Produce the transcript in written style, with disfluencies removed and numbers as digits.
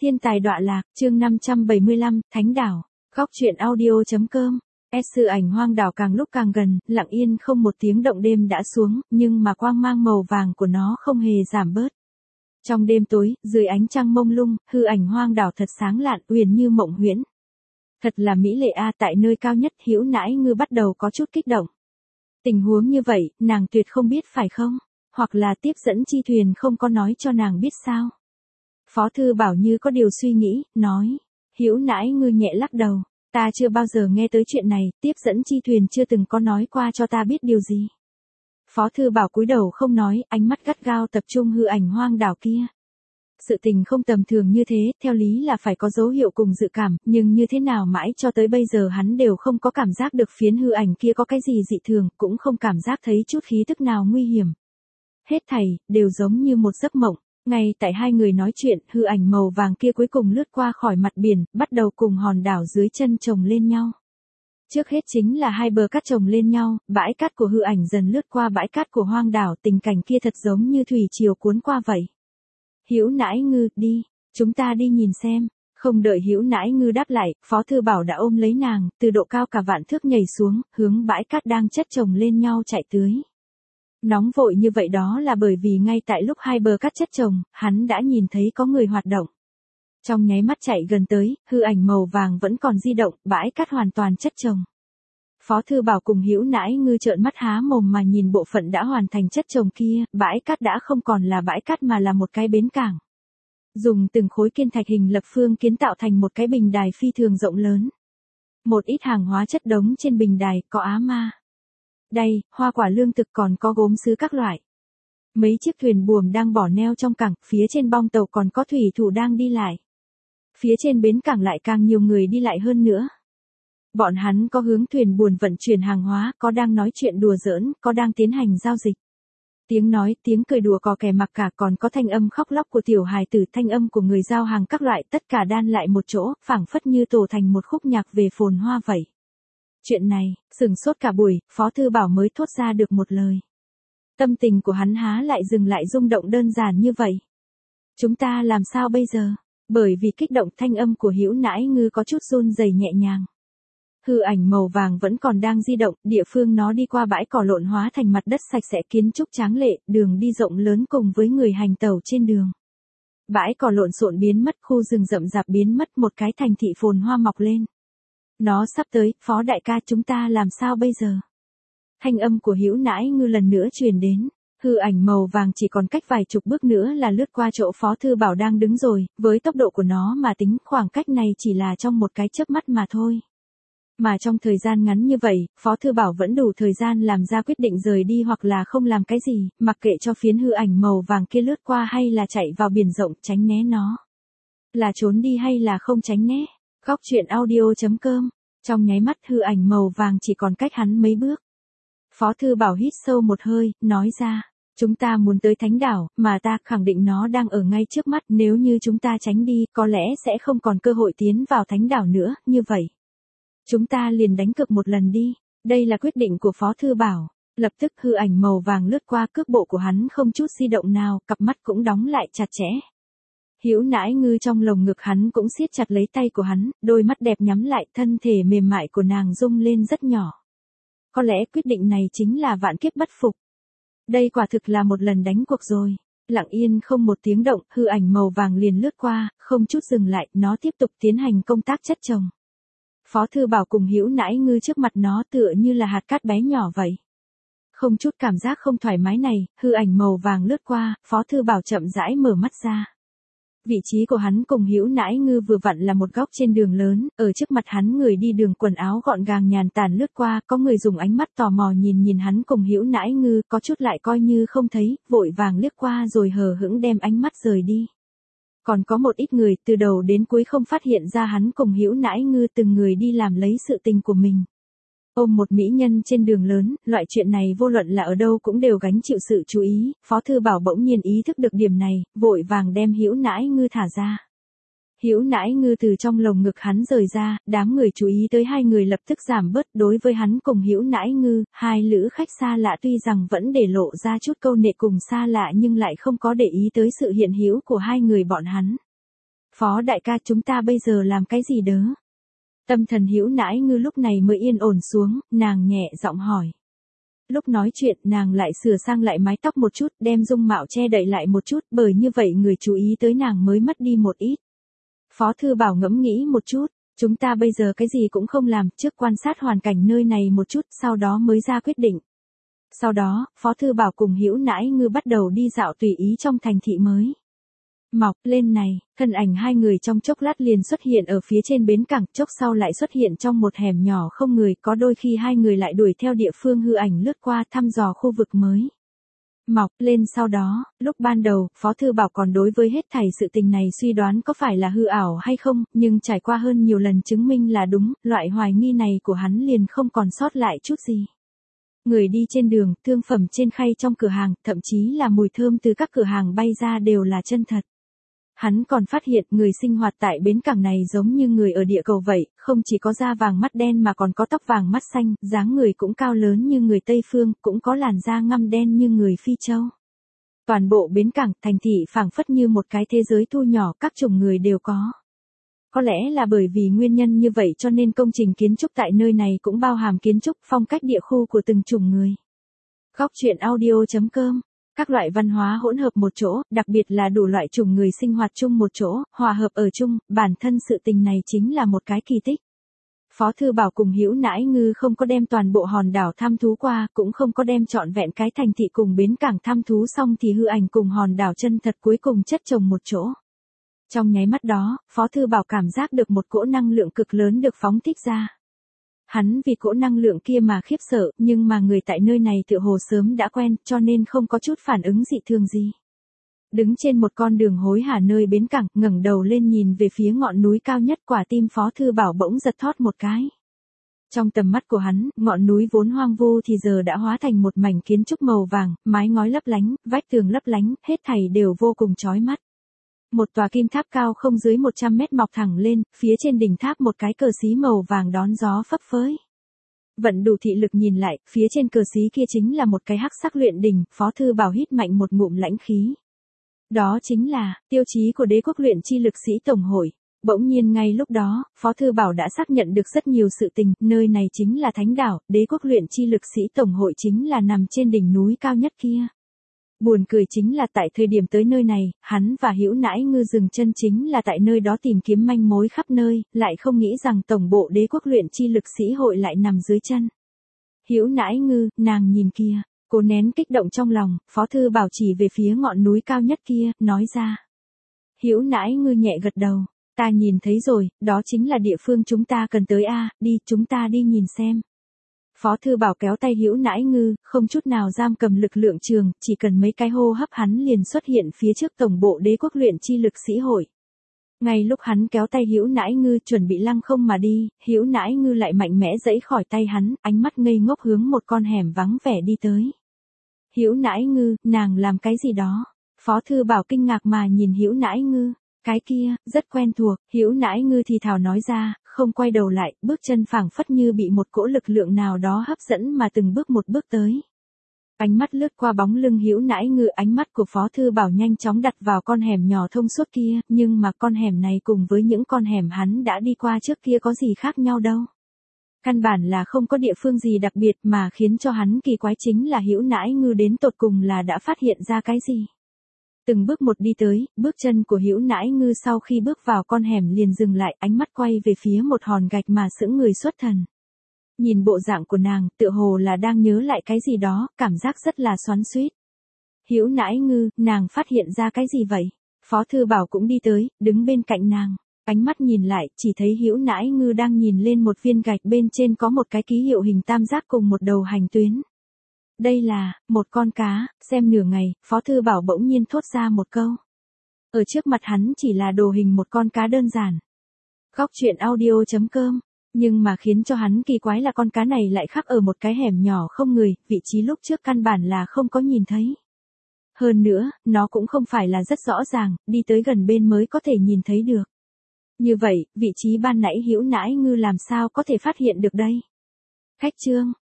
Thiên tài đọa lạc, chương 575, Thánh đảo. Góc truyện audio.com. Sự ảnh hoang đảo càng lúc càng gần, lặng yên không một tiếng động đêm đã xuống, nhưng mà quang mang màu vàng của nó không hề giảm bớt. Trong đêm tối, dưới ánh trăng mông lung, hư ảnh hoang đảo thật sáng lạn, uyển như mộng huyễn. Thật là mỹ lệ a. Tại nơi cao nhất, Hữu Nãi Ngư bắt đầu có chút kích động. Tình huống như vậy, nàng tuyệt không biết phải không? Hoặc là tiếp dẫn chi thuyền không có nói cho nàng biết sao? Phó Thư Bảo như có điều suy nghĩ, nói. Hữu Nãi Ngư nhẹ lắc đầu. Ta chưa bao giờ nghe tới chuyện này, tiếp dẫn chi thuyền chưa từng có nói qua cho ta biết điều gì. Phó Thư Bảo cúi đầu không nói, ánh mắt gắt gao tập trung hư ảnh hoang đảo kia. Sự tình không tầm thường như thế, theo lý là phải có dấu hiệu cùng dự cảm, nhưng như thế nào mãi cho tới bây giờ hắn đều không có cảm giác được phiến hư ảnh kia có cái gì dị thường, cũng không cảm giác thấy chút khí tức nào nguy hiểm. Hết thảy, đều giống như một giấc mộng. Ngay tại hai người nói chuyện, hư ảnh màu vàng kia cuối cùng lướt qua khỏi mặt biển, bắt đầu cùng hòn đảo dưới chân chồng lên nhau. Trước hết chính là hai bờ cát chồng lên nhau, bãi cát của hư ảnh dần lướt qua bãi cát của hoang đảo, tình cảnh kia thật giống như thủy triều cuốn qua vậy. Hữu Nãi Ngư, đi, chúng ta đi nhìn xem. Không đợi Hữu Nãi Ngư đáp lại, Phó Thư Bảo đã ôm lấy nàng, từ độ cao cả vạn thước nhảy xuống, hướng bãi cát đang chất chồng lên nhau chạy tới. Nóng vội như vậy đó là bởi vì ngay tại lúc hai bờ cát chất chồng, hắn đã nhìn thấy có người hoạt động. Trong nháy mắt chạy gần tới, hư ảnh màu vàng vẫn còn di động, bãi cát hoàn toàn chất chồng. Phó Thư Bảo cùng Hữu Nãi Ngư trợn mắt há mồm mà nhìn bộ phận đã hoàn thành chất chồng kia, bãi cát đã không còn là bãi cát mà là một cái bến cảng. Dùng từng khối kiên thạch hình lập phương kiến tạo thành một cái bình đài phi thường rộng lớn. Một ít hàng hóa chất đống trên bình đài, có á ma. Đây, hoa quả lương thực còn có gốm sứ các loại. Mấy chiếc thuyền buồm đang bỏ neo trong cảng, phía trên bong tàu còn có thủy thủ đang đi lại. Phía trên bến cảng lại càng nhiều người đi lại hơn nữa. Bọn hắn có hướng thuyền buồm vận chuyển hàng hóa, có đang nói chuyện đùa giỡn, có đang tiến hành giao dịch. Tiếng nói, tiếng cười đùa có kẻ mặc cả, còn có thanh âm khóc lóc của tiểu hài tử, thanh âm của người giao hàng các loại, tất cả đan lại một chỗ, phảng phất như tổ thành một khúc nhạc về phồn hoa vậy. Chuyện này, sửng sốt cả buổi, Phó Thư Bảo mới thốt ra được một lời. Tâm tình của hắn há lại dừng lại rung động đơn giản như vậy. Chúng ta làm sao bây giờ? Bởi vì kích động, thanh âm của Hữu Nãi Ngư có chút run rẩy nhẹ nhàng. Hư ảnh màu vàng vẫn còn đang di động, địa phương nó đi qua bãi cỏ lộn hóa thành mặt đất sạch sẽ, kiến trúc tráng lệ, đường đi rộng lớn cùng với người hành tẩu trên đường. Bãi cỏ lộn xộn biến mất, khu rừng rậm rạp biến mất, một cái thành thị phồn hoa mọc lên. Nó sắp tới, Phó đại ca, chúng ta làm sao bây giờ? Thanh âm của Hữu Nãi Ngư lần nữa truyền đến. Hư ảnh màu vàng chỉ còn cách vài chục bước nữa là lướt qua chỗ Phó Thư Bảo đang đứng rồi, với tốc độ của nó mà tính, khoảng cách này chỉ là trong một cái chớp mắt mà thôi. Mà trong thời gian ngắn như vậy, Phó Thư Bảo vẫn đủ thời gian làm ra quyết định rời đi hoặc là không làm cái gì, mặc kệ cho phiến hư ảnh màu vàng kia lướt qua hay là chạy vào biển rộng tránh né nó. Là trốn đi hay là không tránh né. Góc truyện audio.com. Trong nháy mắt hư ảnh màu vàng chỉ còn cách hắn mấy bước. Phó Thư Bảo hít sâu một hơi, nói ra. Chúng ta muốn tới Thánh đảo, mà ta khẳng định nó đang ở ngay trước mắt, nếu như chúng ta tránh đi, có lẽ sẽ không còn cơ hội tiến vào Thánh đảo nữa, như vậy. Chúng ta liền đánh cược một lần đi. Đây là quyết định của Phó Thư Bảo. Lập tức hư ảnh màu vàng lướt qua, cước bộ của hắn không chút di động nào, cặp mắt cũng đóng lại chặt chẽ. Hữu Nãi Ngư trong lồng ngực hắn cũng siết chặt lấy tay của hắn, đôi mắt đẹp nhắm lại, thân thể mềm mại của nàng rung lên rất nhỏ. Có lẽ quyết định này chính là vạn kiếp bất phục. Đây quả thực là một lần đánh cuộc rồi. Lặng yên không một tiếng động, hư ảnh màu vàng liền lướt qua, không chút dừng lại, nó tiếp tục tiến hành công tác chất chồng. Phó Thư Bảo cùng Hữu Nãi Ngư trước mặt nó tựa như là hạt cát bé nhỏ vậy. Không chút cảm giác không thoải mái này, hư ảnh màu vàng lướt qua, Phó Thư Bảo chậm rãi mở mắt ra. Vị trí của hắn cùng Hữu Nãi Ngư vừa vặn là một góc trên đường lớn, ở trước mặt hắn người đi đường quần áo gọn gàng nhàn tản lướt qua, có người dùng ánh mắt tò mò nhìn hắn cùng Hữu Nãi Ngư, có chút lại coi như không thấy, vội vàng liếc qua rồi hờ hững đem ánh mắt rời đi. Còn có một ít người từ đầu đến cuối không phát hiện ra hắn cùng Hữu Nãi Ngư, từng người đi làm lấy sự tình của mình. Ôm một mỹ nhân trên đường lớn, loại chuyện này vô luận là ở đâu cũng đều gánh chịu sự chú ý, Phó Thư Bảo bỗng nhiên ý thức được điểm này, vội vàng đem Hữu Nãi Ngư thả ra. Hữu Nãi Ngư từ trong lồng ngực hắn rời ra, đám người chú ý tới hai người lập tức giảm bớt, đối với hắn cùng Hữu Nãi Ngư, hai lữ khách xa lạ tuy rằng vẫn để lộ ra chút câu nệ cùng xa lạ nhưng lại không có để ý tới sự hiện hữu của hai người bọn hắn. Phó đại ca, chúng ta bây giờ làm cái gì đớ? Tâm thần Hữu Nãi Ngư lúc này mới yên ổn xuống, nàng nhẹ giọng hỏi. Lúc nói chuyện, nàng lại sửa sang lại mái tóc một chút, đem dung mạo che đậy lại một chút, bởi như vậy người chú ý tới nàng mới mất đi một ít. Phó Thư Bảo ngẫm nghĩ một chút, chúng ta bây giờ cái gì cũng không làm, trước quan sát hoàn cảnh nơi này một chút, sau đó mới ra quyết định. Sau đó, Phó Thư Bảo cùng Hữu Nãi Ngư bắt đầu đi dạo tùy ý trong thành thị mới. Mọc lên này, thân ảnh hai người trong chốc lát liền xuất hiện ở phía trên bến cảng, chốc sau lại xuất hiện trong một hẻm nhỏ không người, có đôi khi hai người lại đuổi theo địa phương hư ảnh lướt qua thăm dò khu vực mới. Mọc lên sau đó, lúc ban đầu, Phó Thư Bảo còn đối với hết thảy sự tình này suy đoán có phải là hư ảo hay không, nhưng trải qua hơn nhiều lần chứng minh là đúng, loại hoài nghi này của hắn liền không còn sót lại chút gì. Người đi trên đường, thương phẩm trên khay trong cửa hàng, thậm chí là mùi thơm từ các cửa hàng bay ra đều là chân thật. Hắn còn phát hiện người sinh hoạt tại bến cảng này giống như người ở địa cầu vậy, không chỉ có da vàng mắt đen mà còn có tóc vàng mắt xanh, dáng người cũng cao lớn như người Tây Phương, cũng có làn da ngăm đen như người Phi Châu. Toàn bộ bến cảng, thành thị phảng phất như một cái thế giới thu nhỏ, các chủng người đều có. Có lẽ là bởi vì nguyên nhân như vậy cho nên công trình kiến trúc tại nơi này cũng bao hàm kiến trúc phong cách địa khu của từng chủng người. Góc truyện audio.com. Các loại văn hóa hỗn hợp một chỗ, đặc biệt là đủ loại chủng người sinh hoạt chung một chỗ, hòa hợp ở chung, bản thân sự tình này chính là một cái kỳ tích. Phó Thư Bảo cùng Hữu Nãi Ngư không có đem toàn bộ hòn đảo thăm thú qua, cũng không có đem trọn vẹn cái thành thị cùng bến cảng thăm thú xong thì hư ảnh cùng hòn đảo chân thật cuối cùng chất chồng một chỗ. Trong nháy mắt đó, Phó Thư Bảo cảm giác được một cỗ năng lượng cực lớn được phóng thích ra. Hắn vì cỗ năng lượng kia mà khiếp sợ, nhưng mà người tại nơi này tựa hồ sớm đã quen, cho nên không có chút phản ứng dị thường gì. Đứng trên một con đường hối hả nơi bến cảng, ngẩng đầu lên nhìn về phía ngọn núi cao nhất, quả tim Phó Thư Bảo bỗng giật thót một cái. Trong tầm mắt của hắn, ngọn núi vốn hoang vu thì giờ đã hóa thành một mảnh kiến trúc màu vàng, mái ngói lấp lánh, vách tường lấp lánh, hết thảy đều vô cùng chói mắt. Một tòa kim tháp cao không dưới 100 mét mọc thẳng lên, phía trên đỉnh tháp một cái cờ xí màu vàng đón gió phấp phới. Vận đủ thị lực nhìn lại, phía trên cờ xí kia chính là một cái hắc sắc luyện đỉnh, Phó Thư Bảo hít mạnh một ngụm lãnh khí. Đó chính là, tiêu chí của đế quốc luyện chi lực sĩ tổng hội. Bỗng nhiên ngay lúc đó, Phó Thư Bảo đã xác nhận được rất nhiều sự tình, nơi này chính là Thánh Đảo, đế quốc luyện chi lực sĩ tổng hội chính là nằm trên đỉnh núi cao nhất kia. Buồn cười chính là tại thời điểm tới nơi này, hắn và Hữu Nãi Ngư dừng chân chính là tại nơi đó tìm kiếm manh mối khắp nơi, lại không nghĩ rằng tổng bộ đế quốc luyện chi lực sĩ hội lại nằm dưới chân. Hữu Nãi Ngư, nàng nhìn kia, cố nén kích động trong lòng, Phó Thư Bảo chỉ về phía ngọn núi cao nhất kia, nói ra. Hữu Nãi Ngư nhẹ gật đầu, ta nhìn thấy rồi, đó chính là địa phương chúng ta cần tới a, đi, chúng ta đi nhìn xem. Phó Thư Bảo kéo tay Hữu Nãi Ngư, không chút nào giam cầm lực lượng trường, chỉ cần mấy cái hô hấp hắn liền xuất hiện phía trước tổng bộ đế quốc luyện chi lực sĩ hội. Ngay lúc hắn kéo tay Hữu Nãi Ngư chuẩn bị lăng không mà đi, Hữu Nãi Ngư lại mạnh mẽ giãy khỏi tay hắn, ánh mắt ngây ngốc hướng một con hẻm vắng vẻ đi tới. Hữu Nãi Ngư, nàng làm cái gì đó? Phó Thư Bảo kinh ngạc mà nhìn Hữu Nãi Ngư. Cái kia, rất quen thuộc, Hữu Nãi Ngư thì thào nói ra, không quay đầu lại, bước chân phảng phất như bị một cỗ lực lượng nào đó hấp dẫn mà từng bước một bước tới. Ánh mắt lướt qua bóng lưng Hữu Nãi Ngư, ánh mắt của Phó Thư Bảo nhanh chóng đặt vào con hẻm nhỏ thông suốt kia, nhưng mà con hẻm này cùng với những con hẻm hắn đã đi qua trước kia có gì khác nhau đâu. Căn bản là không có địa phương gì đặc biệt mà khiến cho hắn kỳ quái chính là Hữu Nãi Ngư đến tột cùng là đã phát hiện ra cái gì. Từng bước một đi tới, bước chân của Hữu Nãi Ngư sau khi bước vào con hẻm liền dừng lại, ánh mắt quay về phía một hòn gạch mà sững người xuất thần. Nhìn bộ dạng của nàng, tựa hồ là đang nhớ lại cái gì đó, cảm giác rất là xoắn xuýt. Hữu Nãi Ngư, nàng phát hiện ra cái gì vậy? Phó Thư Bảo cũng đi tới, đứng bên cạnh nàng. Ánh mắt nhìn lại, chỉ thấy Hữu Nãi Ngư đang nhìn lên một viên gạch bên trên có một cái ký hiệu hình tam giác cùng một đầu hành tuyến. Đây là, một con cá, xem nửa ngày, Phó Thư Bảo bỗng nhiên thốt ra một câu. Ở trước mặt hắn chỉ là đồ hình một con cá đơn giản. Góc truyện audio.com, nhưng mà khiến cho hắn kỳ quái là con cá này lại khắc ở một cái hẻm nhỏ không người, vị trí lúc trước căn bản là không có nhìn thấy. Hơn nữa, nó cũng không phải là rất rõ ràng, đi tới gần bên mới có thể nhìn thấy được. Như vậy, vị trí ban nãy Hữu Nãi Ngư làm sao có thể phát hiện được đây? Khách chương